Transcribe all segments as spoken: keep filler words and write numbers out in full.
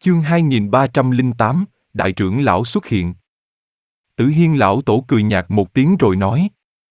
Chương hai nghìn ba trăm lẻ tám, Đại trưởng lão xuất hiện. Tử Hiên lão tổ cười nhạt một tiếng rồi nói.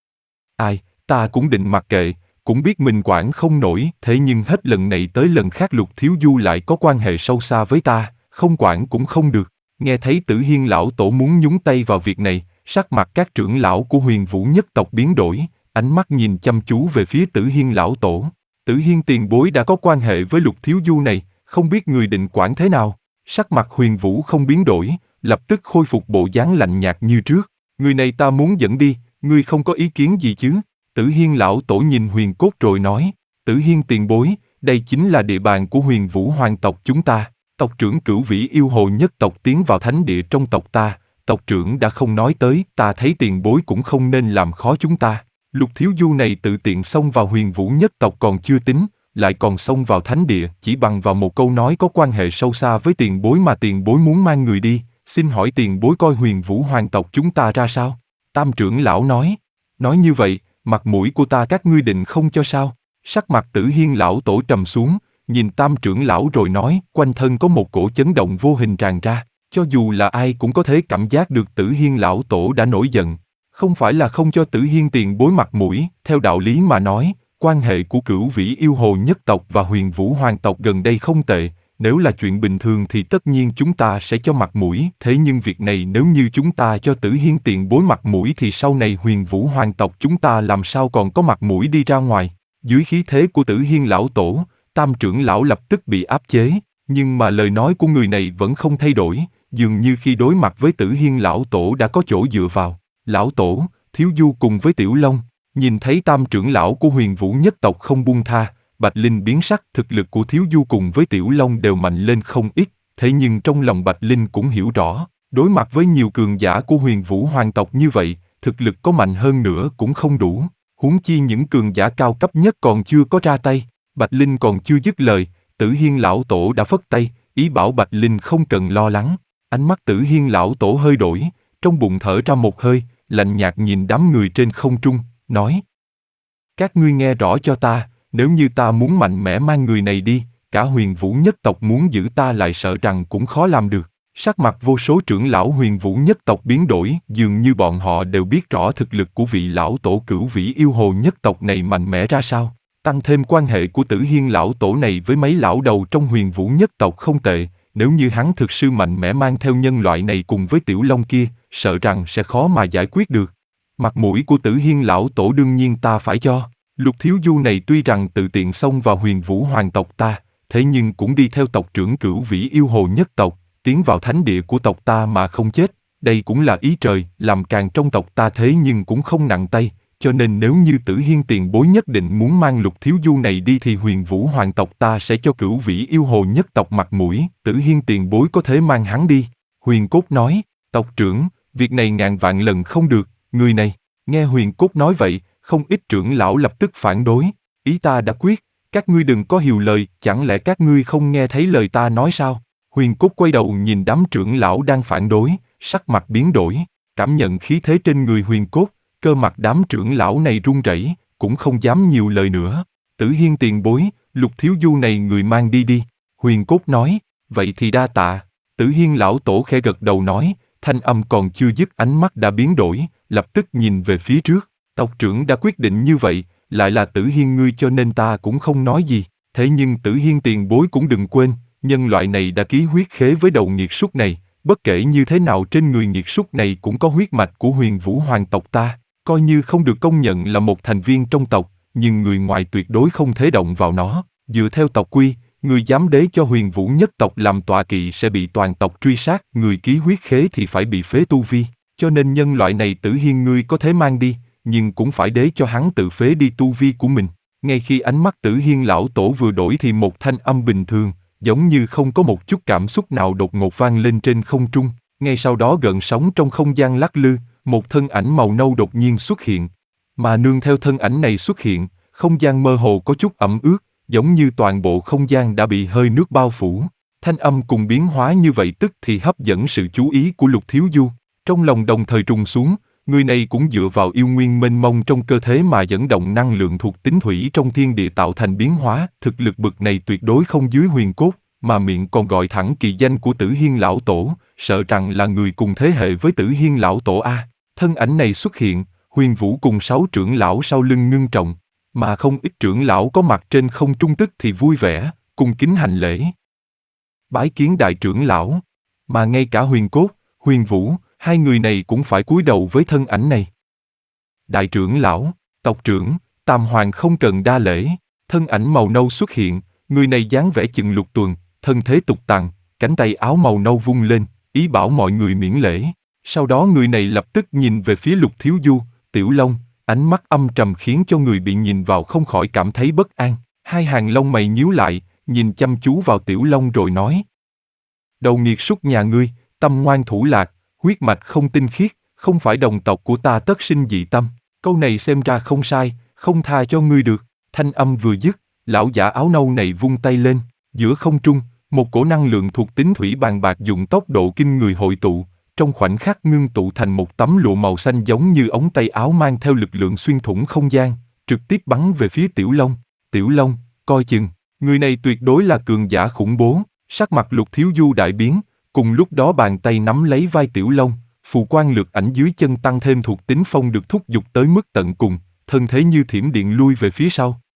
Ai, ta cũng định mặc kệ, cũng biết mình quản không nổi, thế nhưng hết lần này tới lần khác Lục Thiếu Du lại có quan hệ sâu xa với ta, không quản cũng không được. Nghe thấy Tử Hiên lão tổ muốn nhúng tay vào việc này, sắc mặt các trưởng lão của Huyền Vũ nhất tộc biến đổi, ánh mắt nhìn chăm chú về phía Tử Hiên lão tổ. Tử Hiên tiền bối đã có quan hệ với Lục Thiếu Du này, không biết người định quản thế nào? Sắc mặt Huyền Vũ không biến đổi, lập tức khôi phục bộ dáng lạnh nhạt như trước. Người này ta muốn dẫn đi, ngươi không có ý kiến gì chứ? Tử Hiên lão tổ nhìn Huyền Cốt rồi nói. Tử Hiên tiền bối, đây chính là địa bàn của Huyền Vũ hoàng tộc chúng ta. Tộc trưởng Cửu Vĩ yêu hồ nhất tộc tiến vào thánh địa trong tộc ta. Tộc trưởng đã không nói tới, ta thấy tiền bối cũng không nên làm khó chúng ta. Lục Thiếu Du này tự tiện xông vào Huyền Vũ nhất tộc còn chưa tính, lại còn xông vào thánh địa, chỉ bằng vào một câu nói có quan hệ sâu xa với tiền bối mà tiền bối muốn mang người đi. Xin hỏi tiền bối coi Huyền Vũ hoàng tộc chúng ta ra sao? Tam trưởng lão nói. Nói như vậy, mặt mũi của ta các ngươi định không cho sao? Sắc mặt Tử Hiên lão tổ trầm xuống, nhìn Tam trưởng lão rồi nói, quanh thân có một cổ chấn động vô hình tràn ra. Cho dù là ai cũng có thể cảm giác được Tử Hiên lão tổ đã nổi giận. Không phải là không cho Tử Hiên tiền bối mặt mũi, theo đạo lý mà nói, quan hệ của Cửu Vĩ yêu hồ nhất tộc và Huyền Vũ hoàng tộc gần đây không tệ. Nếu là chuyện bình thường thì tất nhiên chúng ta sẽ cho mặt mũi, thế nhưng việc này nếu như chúng ta cho Tử Hiên tiền bối mặt mũi thì sau này Huyền Vũ hoàng tộc chúng ta làm sao còn có mặt mũi đi ra ngoài. Dưới khí thế của Tử Hiên lão tổ, Tam trưởng lão lập tức bị áp chế, nhưng mà lời nói của người này vẫn không thay đổi, dường như khi đối mặt với Tử Hiên lão tổ đã có chỗ dựa vào. Lão tổ, Thiếu Du cùng với Tiểu Long, nhìn thấy Tam trưởng lão của Huyền Vũ nhất tộc không buông tha, Bạch Linh biến sắc, thực lực của Thiếu Du cùng với Tiểu Long đều mạnh lên không ít, thế nhưng trong lòng Bạch Linh cũng hiểu rõ, đối mặt với nhiều cường giả của Huyền Vũ hoàng tộc như vậy, thực lực có mạnh hơn nữa cũng không đủ, huống chi những cường giả cao cấp nhất còn chưa có ra tay. Bạch Linh còn chưa dứt lời, Tử Hiên lão tổ đã phất tay, ý bảo Bạch Linh không cần lo lắng. Ánh mắt Tử Hiên lão tổ hơi đổi, trong bụng thở ra một hơi, lạnh nhạt nhìn đám người trên không trung, nói: Các ngươi nghe rõ cho ta, nếu như ta muốn mạnh mẽ mang người này đi, cả Huyền Vũ nhất tộc muốn giữ ta lại sợ rằng cũng khó làm được. Sắc mặt vô số trưởng lão Huyền Vũ nhất tộc biến đổi, dường như bọn họ đều biết rõ thực lực của vị lão tổ Cửu Vĩ yêu hồ nhất tộc này mạnh mẽ ra sao. Tăng thêm quan hệ của Tử Hiên lão tổ này với mấy lão đầu trong Huyền Vũ nhất tộc không tệ, nếu như hắn thực sự mạnh mẽ mang theo nhân loại này cùng với Tiểu Long kia, sợ rằng sẽ khó mà giải quyết được. Mặt mũi của Tử Hiên lão tổ đương nhiên ta phải cho. Lục Thiếu Du này tuy rằng tự tiện xông vào Huyền Vũ hoàng tộc ta, thế nhưng cũng đi theo tộc trưởng Cửu Vĩ yêu hồ nhất tộc, tiến vào thánh địa của tộc ta mà không chết, đây cũng là ý trời, làm càng trong tộc ta thế nhưng cũng không nặng tay, cho nên nếu như Tử Hiên tiền bối nhất định muốn mang Lục Thiếu Du này đi thì Huyền Vũ hoàng tộc ta sẽ cho Cửu Vĩ yêu hồ nhất tộc mặt mũi, Tử Hiên tiền bối có thể mang hắn đi. Huyền Cốt nói, tộc trưởng, việc này ngàn vạn lần không được, người này. Nghe Huyền Cốt nói vậy, không ít trưởng lão lập tức phản đối, ý ta đã quyết, các ngươi đừng có hiều lời, chẳng lẽ các ngươi không nghe thấy lời ta nói sao? Huyền Cốt quay đầu nhìn đám trưởng lão đang phản đối, sắc mặt biến đổi, cảm nhận khí thế trên người Huyền Cốt, cơ mặt đám trưởng lão này run rẩy, cũng không dám nhiều lời nữa. Tử Hiên tiền bối, Lục Thiếu Du này người mang đi đi. Huyền Cốt nói, vậy thì đa tạ. Tử Hiên lão tổ khẽ gật đầu nói, thanh âm còn chưa dứt ánh mắt đã biến đổi, lập tức nhìn về phía trước. Tộc trưởng đã quyết định như vậy, lại là Tử Hiên ngươi cho nên ta cũng không nói gì. Thế nhưng Tử Hiên tiền bối cũng đừng quên, nhân loại này đã ký huyết khế với đầu nghiệt súc này, bất kể như thế nào trên người nghiệt súc này cũng có huyết mạch của Huyền Vũ hoàng tộc ta, coi như không được công nhận là một thành viên trong tộc, nhưng người ngoài tuyệt đối không thể động vào nó. Dựa theo tộc quy, người dám đế cho Huyền Vũ nhất tộc làm tọa kỵ sẽ bị toàn tộc truy sát, người ký huyết khế thì phải bị phế tu vi, cho nên nhân loại này Tử Hiên ngươi có thể mang đi, nhưng cũng phải đế cho hắn tự phế đi tu vi của mình. Ngay khi ánh mắt Tử Hiên lão tổ vừa đổi thì một thanh âm bình thường, giống như không có một chút cảm xúc nào đột ngột vang lên trên không trung. Ngay sau đó gợn sóng trong không gian lắc lư, một thân ảnh màu nâu đột nhiên xuất hiện. Mà nương theo thân ảnh này xuất hiện, không gian mơ hồ có chút ẩm ướt, giống như toàn bộ không gian đã bị hơi nước bao phủ. Thanh âm cùng biến hóa như vậy tức thì hấp dẫn sự chú ý của Lục Thiếu Du. Trong lòng đồng thời trùng xuống, người này cũng dựa vào yêu nguyên mênh mông trong cơ thể mà dẫn động năng lượng thuộc tính thủy trong thiên địa tạo thành biến hóa, thực lực bậc này tuyệt đối không dưới Huyền Cốt, mà miệng còn gọi thẳng kỳ danh của Tử Hiên lão tổ, sợ rằng là người cùng thế hệ với Tử Hiên lão tổ a. Thân ảnh này xuất hiện, Huyền Vũ cùng sáu trưởng lão sau lưng ngưng trọng, mà không ít trưởng lão có mặt trên không trung tức thì vui vẻ, cung kính hành lễ. Bái kiến đại trưởng lão, mà ngay cả Huyền Cốt, Huyền Vũ, hai người này cũng phải cúi đầu với thân ảnh này. Đại trưởng lão, tộc trưởng, Tam Hoàng không cần đa lễ, thân ảnh màu nâu xuất hiện, người này dáng vẻ chừng lục tuần, thân thế tục tằng, cánh tay áo màu nâu vung lên, ý bảo mọi người miễn lễ. Sau đó người này lập tức nhìn về phía Lục Thiếu Du, Tiểu Long, ánh mắt âm trầm khiến cho người bị nhìn vào không khỏi cảm thấy bất an. Hai hàng lông mày nhíu lại, nhìn chăm chú vào Tiểu Long rồi nói. Đầu nghiệt súc nhà ngươi, tâm ngoan thủ lạc, huyết mạch không tinh khiết, không phải đồng tộc của ta tất sinh dị tâm. Câu này xem ra không sai, không tha cho ngươi được. Thanh âm vừa dứt, lão giả áo nâu này vung tay lên, giữa không trung, một cổ năng lượng thuộc tính thủy bàn bạc dùng tốc độ kinh người hội tụ, trong khoảnh khắc ngưng tụ thành một tấm lụa màu xanh giống như ống tay áo mang theo lực lượng xuyên thủng không gian, trực tiếp bắn về phía Tiểu Long. Tiểu Long, coi chừng, người này tuyệt đối là cường giả khủng bố. Sắc mặt Lục Thiếu Du đại biến, cùng lúc đó bàn tay nắm lấy vai Tiểu Long, phù quang lược ảnh dưới chân tăng thêm thuộc tính phong được thúc giục tới mức tận cùng, thân thế như thiểm điện lui về phía sau.